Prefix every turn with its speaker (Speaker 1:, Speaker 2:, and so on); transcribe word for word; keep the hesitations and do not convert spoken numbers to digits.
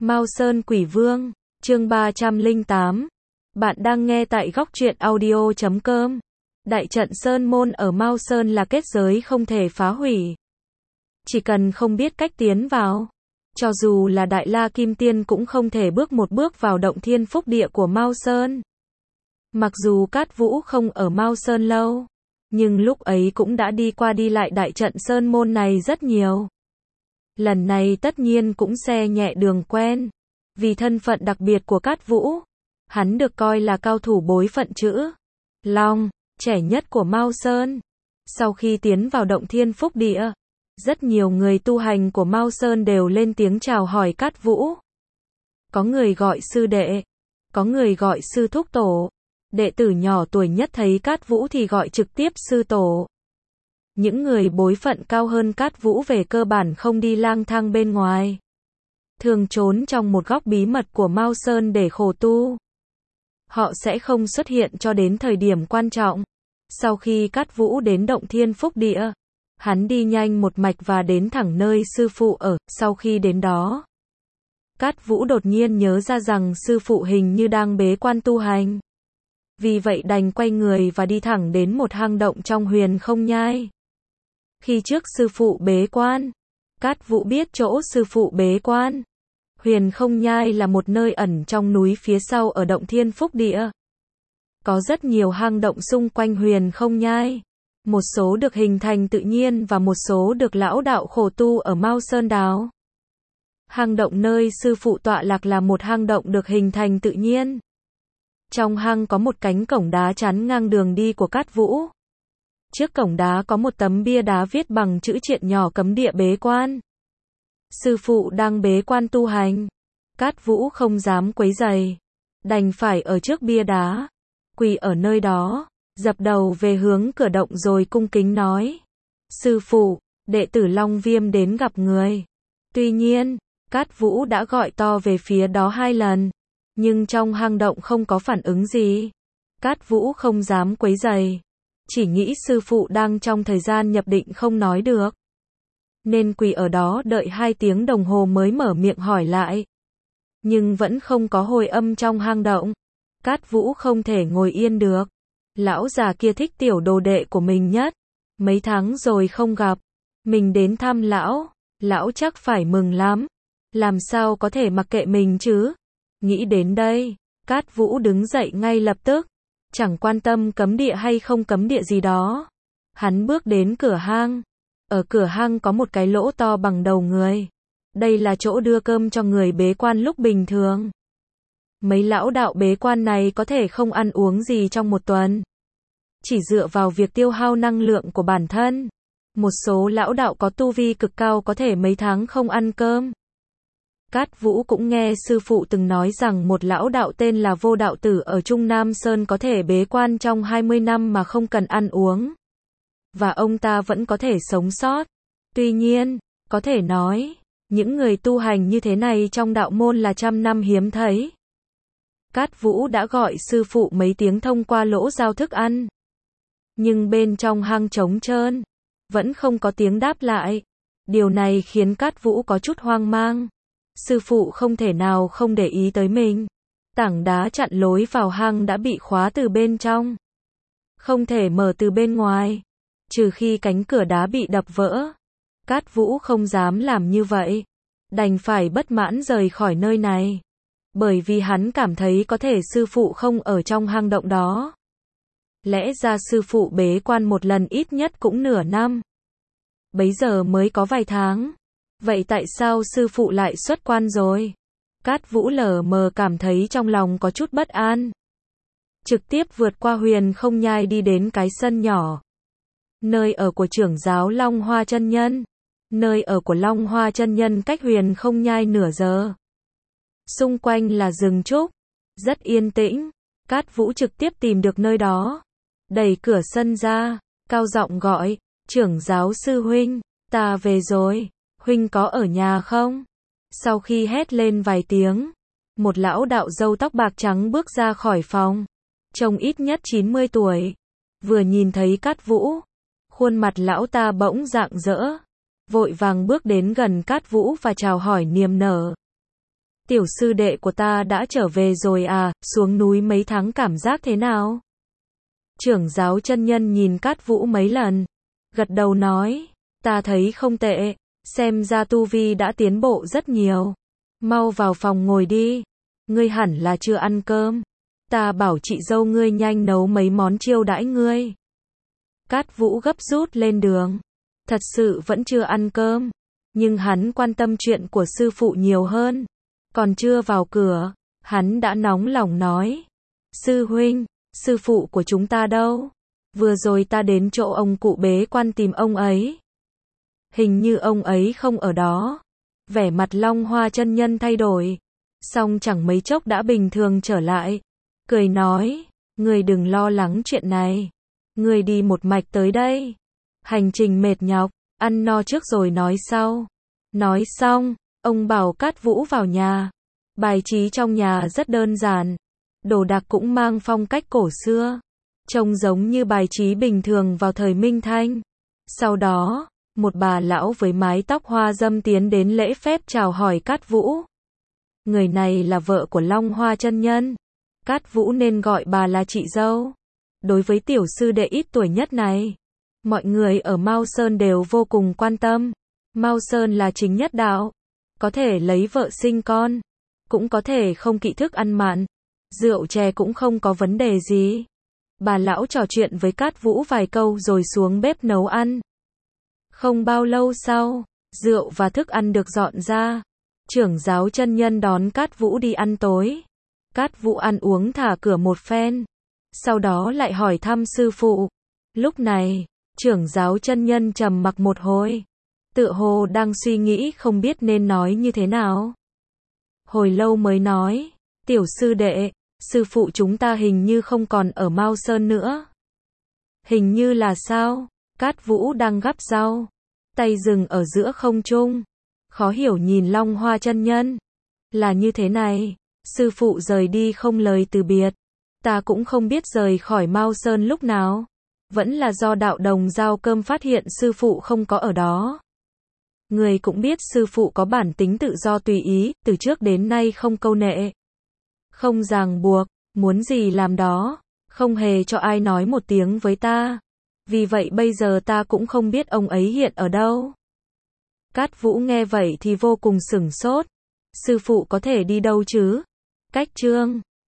Speaker 1: Mao Sơn Quỷ Vương, chương ba trăm lẻ tám. Bạn đang nghe tại góc truyện audio chấm com. Đại trận Sơn Môn ở Mao Sơn là kết giới không thể phá hủy. Chỉ cần không biết cách tiến vào, cho dù là Đại La Kim Tiên cũng không thể bước một bước vào động thiên phúc địa của Mao Sơn. Mặc dù Cát Vũ không ở Mao Sơn lâu, nhưng lúc ấy cũng đã đi qua đi lại đại trận Sơn Môn này rất nhiều. Lần này tất nhiên cũng xe nhẹ đường quen. Vì thân phận đặc biệt của Cát Vũ, hắn được coi là cao thủ bối phận chữ Long, trẻ nhất của Mao Sơn. Sau khi tiến vào động thiên phúc địa, rất nhiều người tu hành của Mao Sơn đều lên tiếng chào hỏi Cát Vũ. Có người gọi sư đệ, có người gọi sư thúc tổ. Đệ tử nhỏ tuổi nhất thấy Cát Vũ thì gọi trực tiếp sư tổ. Những người bối phận cao hơn Cát Vũ về cơ bản không đi lang thang bên ngoài, thường trốn trong một góc bí mật của Mao Sơn để khổ tu. Họ sẽ không xuất hiện cho đến thời điểm quan trọng. Sau khi Cát Vũ đến động thiên phúc địa, hắn đi nhanh một mạch và đến thẳng nơi sư phụ ở. Sau khi đến đó, Cát Vũ đột nhiên nhớ ra rằng sư phụ hình như đang bế quan tu hành. Vì vậy đành quay người và đi thẳng đến một hang động trong Huyền Không Nhai. Khi trước sư phụ bế quan, Cát Vũ biết chỗ sư phụ bế quan. Huyền Không Nhai là một nơi ẩn trong núi phía sau ở động thiên phúc địa. Có rất nhiều hang động xung quanh Huyền Không Nhai. Một số được hình thành tự nhiên và một số được lão đạo khổ tu ở Mao Sơn đào. Hang động nơi sư phụ tọa lạc là một hang động được hình thành tự nhiên. Trong hang có một cánh cổng đá chắn ngang đường đi của Cát Vũ. Trước cổng đá có một tấm bia đá viết bằng chữ triện nhỏ cấm địa bế quan. Sư phụ đang bế quan tu hành. Cát Vũ không dám quấy rầy, đành phải ở trước bia đá, quỳ ở nơi đó, dập đầu về hướng cửa động rồi cung kính nói: sư phụ, đệ tử Long Viêm đến gặp người. Tuy nhiên, Cát Vũ đã gọi to về phía đó hai lần, nhưng trong hang động không có phản ứng gì. Cát Vũ không dám quấy rầy, chỉ nghĩ sư phụ đang trong thời gian nhập định không nói được, nên quỳ ở đó đợi hai tiếng đồng hồ mới mở miệng hỏi lại. Nhưng vẫn không có hồi âm trong hang động. Cát Vũ không thể ngồi yên được. Lão già kia thích tiểu đồ đệ của mình nhất. Mấy tháng rồi không gặp, mình đến thăm lão, lão chắc phải mừng lắm. Làm sao có thể mặc kệ mình chứ? Nghĩ đến đây, Cát Vũ đứng dậy ngay lập tức, chẳng quan tâm cấm địa hay không cấm địa gì đó. Hắn bước đến cửa hang. Ở cửa hang có một cái lỗ to bằng đầu người. Đây là chỗ đưa cơm cho người bế quan lúc bình thường. Mấy lão đạo bế quan này có thể không ăn uống gì trong một tuần, chỉ dựa vào việc tiêu hao năng lượng của bản thân. Một số lão đạo có tu vi cực cao có thể mấy tháng không ăn cơm. Cát Vũ cũng nghe sư phụ từng nói rằng một lão đạo tên là Vô Đạo Tử ở Trung Nam Sơn có thể bế quan trong hai mươi năm mà không cần ăn uống. Và ông ta vẫn có thể sống sót. Tuy nhiên, có thể nói, những người tu hành như thế này trong đạo môn là trăm năm hiếm thấy. Cát Vũ đã gọi sư phụ mấy tiếng thông qua lỗ giao thức ăn. Nhưng bên trong hang trống trơn, vẫn không có tiếng đáp lại. Điều này khiến Cát Vũ có chút hoang mang. Sư phụ không thể nào không để ý tới mình. Tảng đá chặn lối vào hang đã bị khóa từ bên trong, không thể mở từ bên ngoài, trừ khi cánh cửa đá bị đập vỡ. Cát Vũ không dám làm như vậy, đành phải bất mãn rời khỏi nơi này. Bởi vì hắn cảm thấy có thể sư phụ không ở trong hang động đó. Lẽ ra sư phụ bế quan một lần ít nhất cũng nửa năm. Bấy giờ mới có vài tháng. Vậy tại sao sư phụ lại xuất quan rồi? Cát Vũ lờ mờ cảm thấy trong lòng có chút bất an. Trực tiếp vượt qua Huyền Không Nhai đi đến cái sân nhỏ. Nơi ở của trưởng giáo Long Hoa Chân Nhân. Nơi ở của Long Hoa Chân Nhân cách Huyền Không Nhai nửa giờ. Xung quanh là rừng trúc, rất yên tĩnh. Cát Vũ trực tiếp tìm được nơi đó, đẩy cửa sân ra, cao giọng gọi: trưởng giáo sư huynh, ta về rồi, huynh có ở nhà không? Sau khi hét lên vài tiếng, một lão đạo râu tóc bạc trắng bước ra khỏi phòng, trông ít nhất chín mươi tuổi. Vừa nhìn thấy Cát Vũ, khuôn mặt lão ta bỗng rạng rỡ, vội vàng bước đến gần Cát Vũ và chào hỏi niềm nở. Tiểu sư đệ của ta đã trở về rồi à, xuống núi mấy tháng cảm giác thế nào? Trưởng giáo chân nhân nhìn Cát Vũ mấy lần, gật đầu nói, ta thấy không tệ, xem ra tu vi đã tiến bộ rất nhiều. Mau vào phòng ngồi đi, ngươi hẳn là chưa ăn cơm. Ta bảo chị dâu ngươi nhanh nấu mấy món chiêu đãi ngươi. Cát Vũ gấp rút lên đường, thật sự vẫn chưa ăn cơm, nhưng hắn quan tâm chuyện của sư phụ nhiều hơn. Còn chưa vào cửa, hắn đã nóng lòng nói, sư huynh, sư phụ của chúng ta đâu? Vừa rồi ta đến chỗ ông cụ bế quan tìm ông ấy. Hình như ông ấy không ở đó. Vẻ mặt Long Hoa chân nhân thay đổi, song chẳng mấy chốc đã bình thường trở lại. Cười nói, ngươi đừng lo lắng chuyện này. Ngươi đi một mạch tới đây. Hành trình mệt nhọc, ăn no trước rồi nói sau. Nói xong, ông bảo Cát Vũ vào nhà. Bài trí trong nhà rất đơn giản. Đồ đạc cũng mang phong cách cổ xưa. Trông giống như bài trí bình thường vào thời Minh Thanh. Sau đó, một bà lão với mái tóc hoa dâm tiến đến lễ phép chào hỏi Cát Vũ. Người này là vợ của Long Hoa chân nhân. Cát Vũ nên gọi bà là chị dâu. Đối với tiểu sư đệ ít tuổi nhất này, mọi người ở Mao Sơn đều vô cùng quan tâm. Mao Sơn là chính nhất đạo, có thể lấy vợ sinh con, cũng có thể không kỵ thức ăn mặn, rượu chè cũng không có vấn đề gì. Bà lão trò chuyện với Cát Vũ vài câu rồi xuống bếp nấu ăn. Không bao lâu sau, rượu và thức ăn được dọn ra. Trưởng giáo chân nhân đón Cát Vũ đi ăn tối. Cát Vũ ăn uống thả cửa một phen, sau đó lại hỏi thăm sư phụ. Lúc này, trưởng giáo chân nhân trầm mặc một hồi, tựa hồ đang suy nghĩ không biết nên nói như thế nào. Hồi lâu mới nói, tiểu sư đệ, sư phụ chúng ta hình như không còn ở Mao Sơn nữa. Hình như là sao? Cát Vũ đang gắp rau, tay dừng ở giữa không trung, khó hiểu nhìn Long Hoa chân nhân. Là như thế này, sư phụ rời đi không lời từ biệt. Ta cũng không biết rời khỏi Mao Sơn lúc nào. Vẫn là do đạo đồng giao cơm phát hiện sư phụ không có ở đó. Người cũng biết sư phụ có bản tính tự do tùy ý, từ trước đến nay không câu nệ, không ràng buộc, muốn gì làm đó, không hề cho ai nói một tiếng với ta. Vì vậy bây giờ ta cũng không biết ông ấy hiện ở đâu. Cát Vũ nghe vậy thì vô cùng sửng sốt. Sư phụ có thể đi đâu chứ? Cách chương